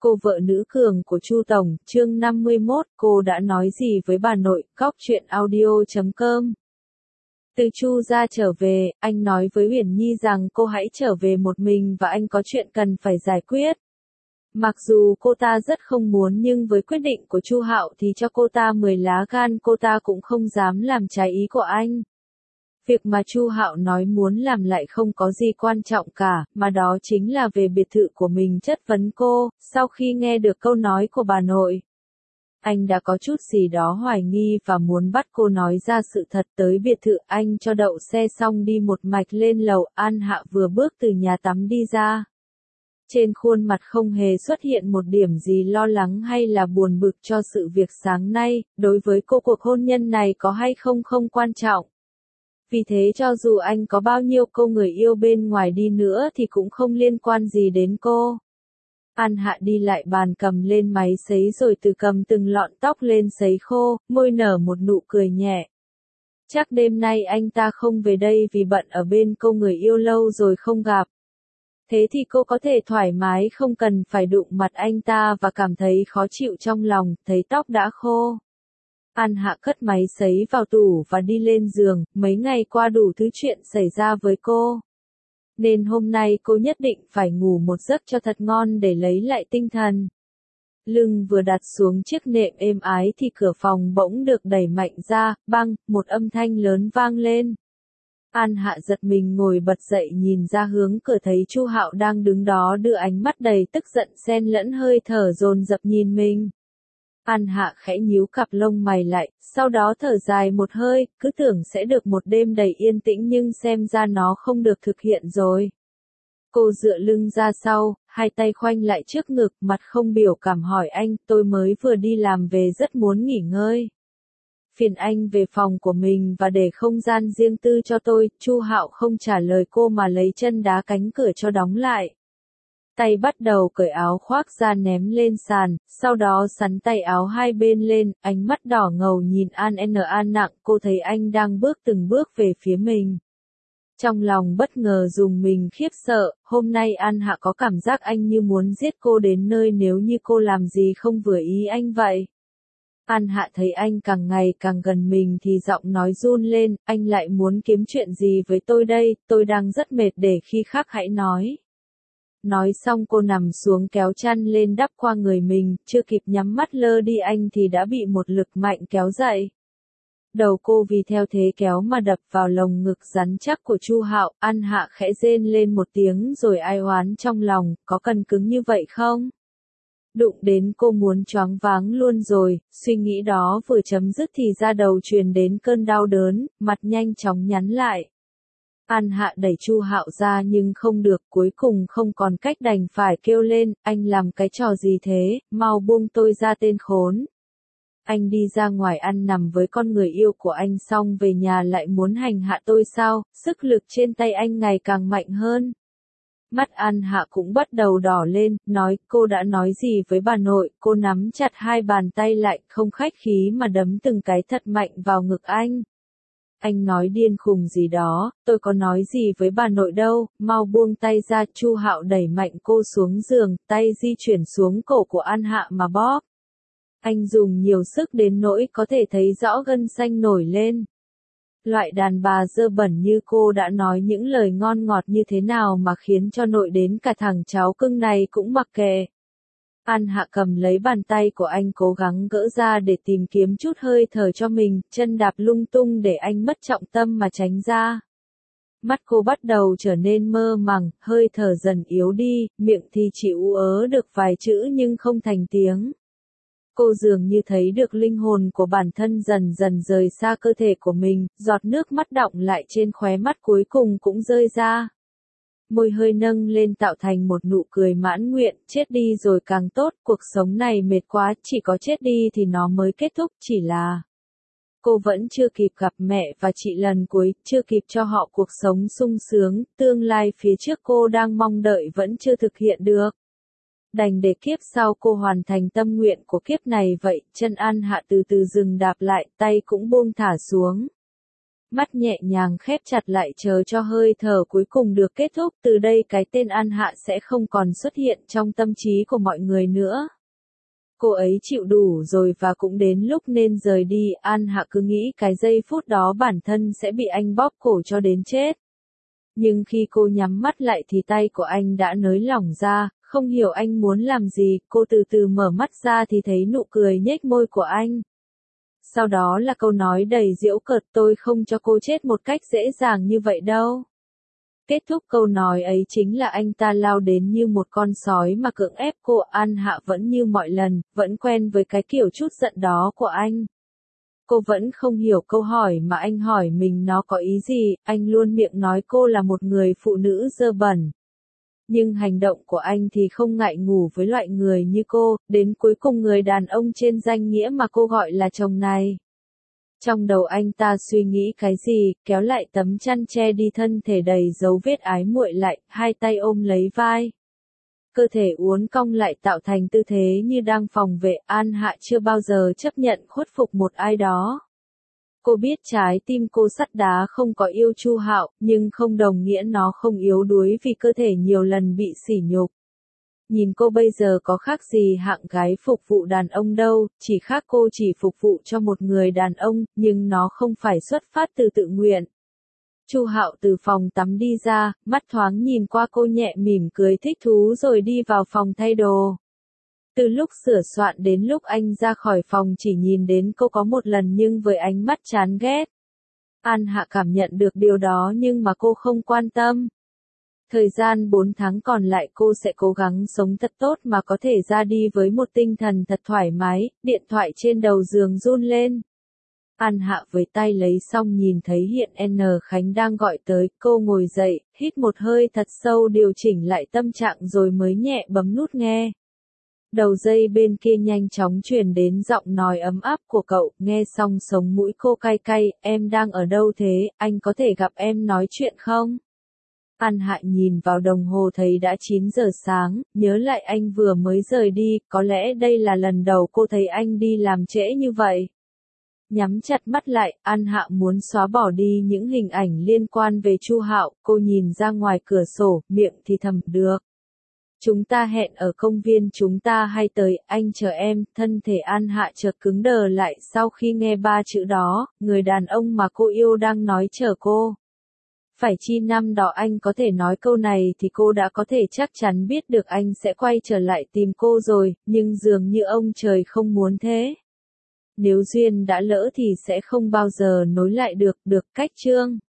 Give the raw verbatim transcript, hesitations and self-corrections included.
Cô vợ nữ cường của Chu Tổng, chương năm mươi mốt, cô đã nói gì với bà nội, góc chuyện audio chấm com. Từ Chu ra trở về, anh nói với Uyển Nhi rằng cô hãy trở về một mình và anh có chuyện cần phải giải quyết. Mặc dù cô ta rất không muốn nhưng với quyết định của Chu Hạo thì cho cô ta mười lá gan cô ta cũng không dám làm trái ý của anh. Việc mà Chu Hạo nói muốn làm lại không có gì quan trọng cả, mà đó chính là về biệt thự của mình chất vấn cô, sau khi nghe được câu nói của bà nội. Anh đã có chút gì đó hoài nghi và muốn bắt cô nói ra sự thật. Tới biệt thự anh cho đậu xe xong đi một mạch lên lầu. An Hạ vừa bước từ nhà tắm đi ra. Trên khuôn mặt không hề xuất hiện một điểm gì lo lắng hay là buồn bực cho sự việc sáng nay, đối với cô cuộc hôn nhân này có hay không không quan trọng. Vì thế cho dù anh có bao nhiêu cô người yêu bên ngoài đi nữa thì cũng không liên quan gì đến cô. An Hạ đi lại bàn cầm lên máy sấy rồi từ cầm từng lọn tóc lên sấy khô, môi nở một nụ cười nhẹ. Chắc đêm nay anh ta không về đây vì bận ở bên cô người yêu lâu rồi không gặp. Thế thì cô có thể thoải mái không cần phải đụng mặt anh ta và cảm thấy khó chịu trong lòng, thấy tóc đã khô. An Hạ cất máy sấy vào tủ và đi lên giường, mấy ngày qua đủ thứ chuyện xảy ra với cô. Nên hôm nay cô nhất định phải ngủ một giấc cho thật ngon để lấy lại tinh thần. Lưng vừa đặt xuống chiếc nệm êm ái thì cửa phòng bỗng được đẩy mạnh ra, băng, một âm thanh lớn vang lên. An Hạ giật mình ngồi bật dậy nhìn ra hướng cửa thấy Chu Hạo đang đứng đó đưa ánh mắt đầy tức giận xen lẫn hơi thở dồn dập nhìn mình. An Hạ khẽ nhíu cặp lông mày lại, sau đó thở dài một hơi, cứ tưởng sẽ được một đêm đầy yên tĩnh nhưng xem ra nó không được thực hiện rồi. Cô dựa lưng ra sau, hai tay khoanh lại trước ngực, mặt không biểu cảm hỏi anh, tôi mới vừa đi làm về rất muốn nghỉ ngơi. Phiền anh về phòng của mình và để không gian riêng tư cho tôi. Chu Hạo không trả lời cô mà lấy chân đá cánh cửa cho đóng lại. Tay bắt đầu cởi áo khoác ra ném lên sàn, sau đó xắn tay áo hai bên lên, ánh mắt đỏ ngầu nhìn An An nặng, cô thấy anh đang bước từng bước về phía mình. Trong lòng bất ngờ rùng mình khiếp sợ, hôm nay An Hạ có cảm giác anh như muốn giết cô đến nơi nếu như cô làm gì không vừa ý anh vậy. An Hạ thấy anh càng ngày càng gần mình thì giọng nói run lên, anh lại muốn kiếm chuyện gì với tôi đây, tôi đang rất mệt để khi khác hãy nói. Nói xong cô nằm xuống kéo chăn lên đắp qua người mình, chưa kịp nhắm mắt lơ đi anh thì đã bị một lực mạnh kéo dậy. Đầu cô vì theo thế kéo mà đập vào lồng ngực rắn chắc của Chu Hạo. An Hạ khẽ rên lên một tiếng rồi ai oán trong lòng, có cần cứng như vậy không? Đụng đến cô muốn choáng váng luôn rồi, suy nghĩ đó vừa chấm dứt thì ra đầu truyền đến cơn đau đớn, mặt nhanh chóng nhắn lại. An Hạ đẩy Chu Hạo ra nhưng không được, cuối cùng không còn cách đành phải kêu lên, anh làm cái trò gì thế, mau buông tôi ra tên khốn. Anh đi ra ngoài ăn nằm với con người yêu của anh xong về nhà lại muốn hành hạ tôi sao, sức lực trên tay anh ngày càng mạnh hơn. Mắt An Hạ cũng bắt đầu đỏ lên, nói, cô đã nói gì với bà nội, cô nắm chặt hai bàn tay lại, không khách khí mà đấm từng cái thật mạnh vào ngực anh. Anh nói điên khùng gì đó, tôi có nói gì với bà nội đâu, mau buông tay ra. Chu Hạo đẩy mạnh cô xuống giường, tay di chuyển xuống cổ của An Hạ mà bóp. Anh dùng nhiều sức đến nỗi có thể thấy rõ gân xanh nổi lên. Loại đàn bà dơ bẩn như cô đã nói những lời ngon ngọt như thế nào mà khiến cho nội đến cả thằng cháu cưng này cũng mặc kệ. An Hạ cầm lấy bàn tay của anh cố gắng gỡ ra để tìm kiếm chút hơi thở cho mình, chân đạp lung tung để anh mất trọng tâm mà tránh ra. Mắt cô bắt đầu trở nên mơ màng, hơi thở dần yếu đi, miệng thì chỉ ú ớ được vài chữ nhưng không thành tiếng. Cô dường như thấy được linh hồn của bản thân dần dần rời xa cơ thể của mình, giọt nước mắt đọng lại trên khóe mắt cuối cùng cũng rơi ra. Môi hơi nâng lên tạo thành một nụ cười mãn nguyện, chết đi rồi càng tốt, cuộc sống này mệt quá, chỉ có chết đi thì nó mới kết thúc, chỉ là... Cô vẫn chưa kịp gặp mẹ và chị lần cuối, chưa kịp cho họ cuộc sống sung sướng, tương lai phía trước cô đang mong đợi vẫn chưa thực hiện được. Đành để kiếp sau cô hoàn thành tâm nguyện của kiếp này vậy, chân An Hạ từ từ dừng đạp lại, tay cũng buông thả xuống. mắt nhẹ nhàng khép chặt lại chờ cho hơi thở cuối cùng được kết thúc. Từ đây cái tên An Hạ sẽ không còn xuất hiện trong tâm trí của mọi người nữa. Cô ấy chịu đủ rồi và cũng đến lúc nên rời đi. An Hạ cứ nghĩ cái giây phút đó bản thân sẽ bị anh bóp cổ cho đến chết. Nhưng khi cô nhắm mắt lại thì tay của anh đã nới lỏng ra, không hiểu anh muốn làm gì. Cô từ từ mở mắt ra thì thấy nụ cười nhếch môi của anh. Sau đó là câu nói đầy giễu cợt, tôi không cho cô chết một cách dễ dàng như vậy đâu. Kết thúc câu nói ấy chính là anh ta lao đến như một con sói mà cưỡng ép cô. An Hạ vẫn như mọi lần, vẫn quen với cái kiểu chút giận đó của anh. Cô vẫn không hiểu câu hỏi mà anh hỏi mình nó có ý gì. Anh luôn miệng nói cô là một người phụ nữ dơ bẩn. Nhưng hành động của anh thì không ngại ngủ với loại người như cô, đến cuối cùng người đàn ông trên danh nghĩa mà cô gọi là chồng này. Trong đầu anh ta suy nghĩ cái gì, kéo lại tấm chăn che đi thân thể đầy dấu vết ái muội lại, hai tay ôm lấy vai. Cơ thể uốn cong lại tạo thành tư thế như đang phòng vệ. An Hạ chưa bao giờ chấp nhận khuất phục một ai đó. Cô biết trái tim cô sắt đá không có yêu Chu Hạo, nhưng không đồng nghĩa nó không yếu đuối vì cơ thể nhiều lần bị sỉ nhục. Nhìn cô bây giờ có khác gì hạng gái phục vụ đàn ông đâu, chỉ khác cô chỉ phục vụ cho một người đàn ông, nhưng nó không phải xuất phát từ tự nguyện. Chu Hạo từ phòng tắm đi ra, mắt thoáng nhìn qua cô nhẹ mỉm cười thích thú rồi đi vào phòng thay đồ. Từ lúc sửa soạn đến lúc anh ra khỏi phòng chỉ nhìn đến cô có một lần nhưng với ánh mắt chán ghét. An Hạ cảm nhận được điều đó nhưng mà cô không quan tâm. Thời gian bốn tháng còn lại cô sẽ cố gắng sống thật tốt mà có thể ra đi với một tinh thần thật thoải mái. Điện thoại trên đầu giường run lên. An Hạ với tay lấy xong nhìn thấy hiện N Khánh đang gọi tới. Cô ngồi dậy, hít một hơi thật sâu điều chỉnh lại tâm trạng rồi mới nhẹ bấm nút nghe. Đầu dây bên kia nhanh chóng truyền đến giọng nói ấm áp của cậu. Nghe xong sống mũi cô cay cay. Em đang ở đâu thế, anh có thể gặp em nói chuyện không? An Hạ nhìn vào đồng hồ thấy đã chín giờ sáng, nhớ lại anh vừa mới rời đi, có lẽ đây là lần đầu cô thấy anh đi làm trễ như vậy. Nhắm chặt mắt lại, An Hạ muốn xóa bỏ đi những hình ảnh liên quan về Chu Hạo. Cô nhìn ra ngoài cửa sổ, miệng thì thầm được. Chúng ta hẹn ở công viên, chúng ta hay tới, anh chờ em. Thân thể An Hạ chợt cứng đờ lại sau khi nghe ba chữ đó, người đàn ông mà cô yêu đang nói chờ cô. Phải chi năm đó anh có thể nói câu này thì cô đã có thể chắc chắn biết được anh sẽ quay trở lại tìm cô rồi, nhưng dường như ông trời không muốn thế. Nếu duyên đã lỡ thì sẽ không bao giờ nối lại được. Được cách chương.